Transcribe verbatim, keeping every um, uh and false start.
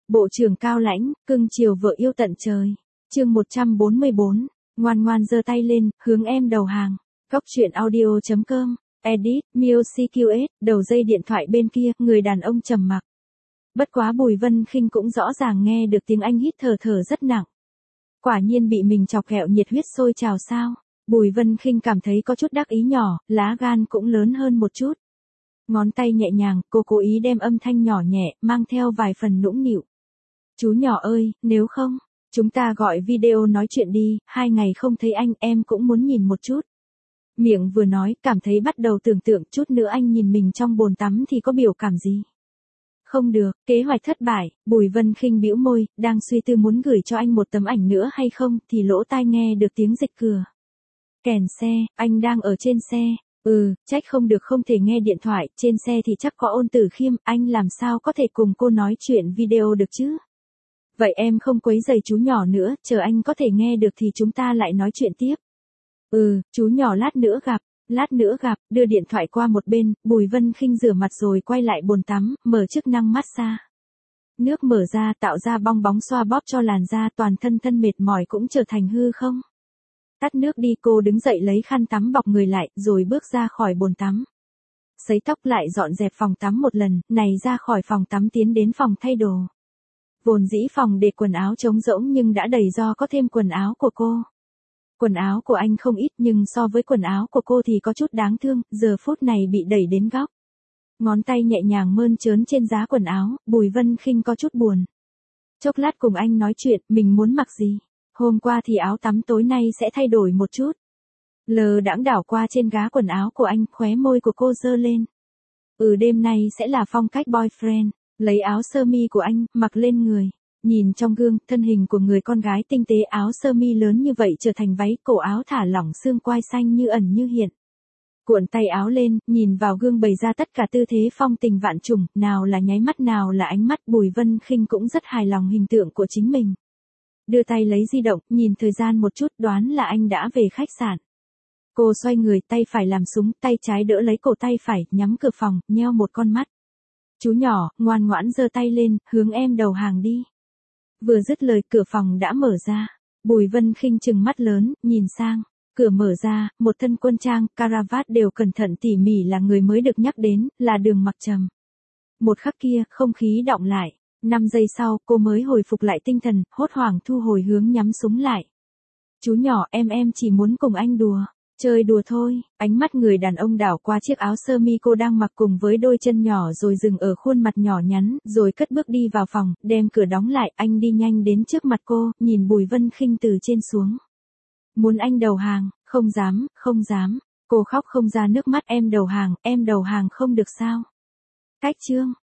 Bộ trưởng cao lãnh, cưng chiều vợ yêu tận trời. Chương một trăm bốn mươi bốn, ngoan ngoan giơ tay lên, hướng em đầu hàng. Góc truyện audio chấm com, edit, music quy ét, đầu dây điện thoại bên kia, người đàn ông trầm mặc. Bất quá Bùi Vân Khinh cũng rõ ràng nghe được tiếng anh hít thở thở rất nặng. Quả nhiên bị mình chọc ghẹo nhiệt huyết sôi trào sao? Bùi Vân Khinh cảm thấy có chút đắc ý nhỏ, lá gan cũng lớn hơn một chút. Ngón tay nhẹ nhàng, cô cố ý đem âm thanh nhỏ nhẹ, mang theo vài phần nũng nịu. Chú nhỏ ơi, nếu không, chúng ta gọi video nói chuyện đi, hai ngày không thấy anh, em cũng muốn nhìn một chút. Miệng vừa nói, cảm thấy bắt đầu tưởng tượng chút nữa anh nhìn mình trong bồn tắm thì có biểu cảm gì. Không được, kế hoạch thất bại, Bùi Vân Khinh bĩu môi, đang suy tư muốn gửi cho anh một tấm ảnh nữa hay không, thì lỗ tai nghe được tiếng dịch cửa. Kèn xe, anh đang ở trên xe. Ừ, trách không được không thể nghe điện thoại, trên xe thì chắc có Ôn Tử Khiêm, anh làm sao có thể cùng cô nói chuyện video được chứ? Vậy em không quấy rầy chú nhỏ nữa, chờ anh có thể nghe được thì chúng ta lại nói chuyện tiếp. Ừ, chú nhỏ lát nữa gặp, lát nữa gặp, đưa điện thoại qua một bên, Bùi Vân Khinh rửa mặt rồi quay lại bồn tắm, mở chức năng massage. Nước mở ra tạo ra bong bóng xoa bóp cho làn da, toàn thân thân mệt mỏi cũng trở thành hư không. Tắt nước đi, cô đứng dậy lấy khăn tắm bọc người lại, rồi bước ra khỏi bồn tắm. Sấy tóc lại dọn dẹp phòng tắm một lần, này ra khỏi phòng tắm tiến đến phòng thay đồ. Vốn dĩ phòng để quần áo trống rỗng nhưng đã đầy do có thêm quần áo của cô. Quần áo của anh không ít nhưng so với quần áo của cô thì có chút đáng thương, giờ phút này bị đẩy đến góc. Ngón tay nhẹ nhàng mơn trớn trên giá quần áo, Bùi Vân Khinh có chút buồn. Chốc lát cùng anh nói chuyện, mình muốn mặc gì? Hôm qua thì áo tắm tối nay sẽ thay đổi một chút. Lờ đãng đảo qua trên gá quần áo của anh, khóe môi của cô giơ lên. Ừ, đêm nay sẽ là phong cách boyfriend. Lấy áo sơ mi của anh, mặc lên người. Nhìn trong gương, thân hình của người con gái tinh tế, áo sơ mi lớn như vậy trở thành váy, cổ áo thả lỏng, xương quai xanh như ẩn như hiện. Cuộn tay áo lên, nhìn vào gương bày ra tất cả tư thế phong tình vạn trùng, nào là nháy mắt nào là ánh mắt, Bùi Vân Khinh cũng rất hài lòng hình tượng của chính mình. Đưa tay lấy di động, nhìn thời gian một chút, đoán là anh đã về khách sạn. Cô xoay người, tay phải làm súng, tay trái đỡ lấy cổ tay phải, nhắm cửa phòng, nheo một con mắt. Chú nhỏ, ngoan ngoãn giơ tay lên, hướng em đầu hàng đi. Vừa dứt lời, cửa phòng đã mở ra. Bùi Vân Khinh trừng mắt lớn, nhìn sang. Cửa mở ra, một thân quân trang, caravat đều cẩn thận tỉ mỉ là người mới được nhắc đến, là Đường Mặc Trầm. Một khắc kia, không khí đọng lại. Năm giây sau, cô mới hồi phục lại tinh thần, hốt hoảng thu hồi hướng nhắm súng lại. Chú nhỏ, em em chỉ muốn cùng anh đùa. Chơi đùa thôi. Ánh mắt người đàn ông đảo qua chiếc áo sơ mi cô đang mặc cùng với đôi chân nhỏ rồi dừng ở khuôn mặt nhỏ nhắn, rồi cất bước đi vào phòng, đem cửa đóng lại, anh đi nhanh đến trước mặt cô, nhìn Bùi Vân Khinh từ trên xuống. Muốn anh đầu hàng, không dám, không dám. Cô khóc không ra nước mắt, em đầu hàng, em đầu hàng không được sao? Cách chương.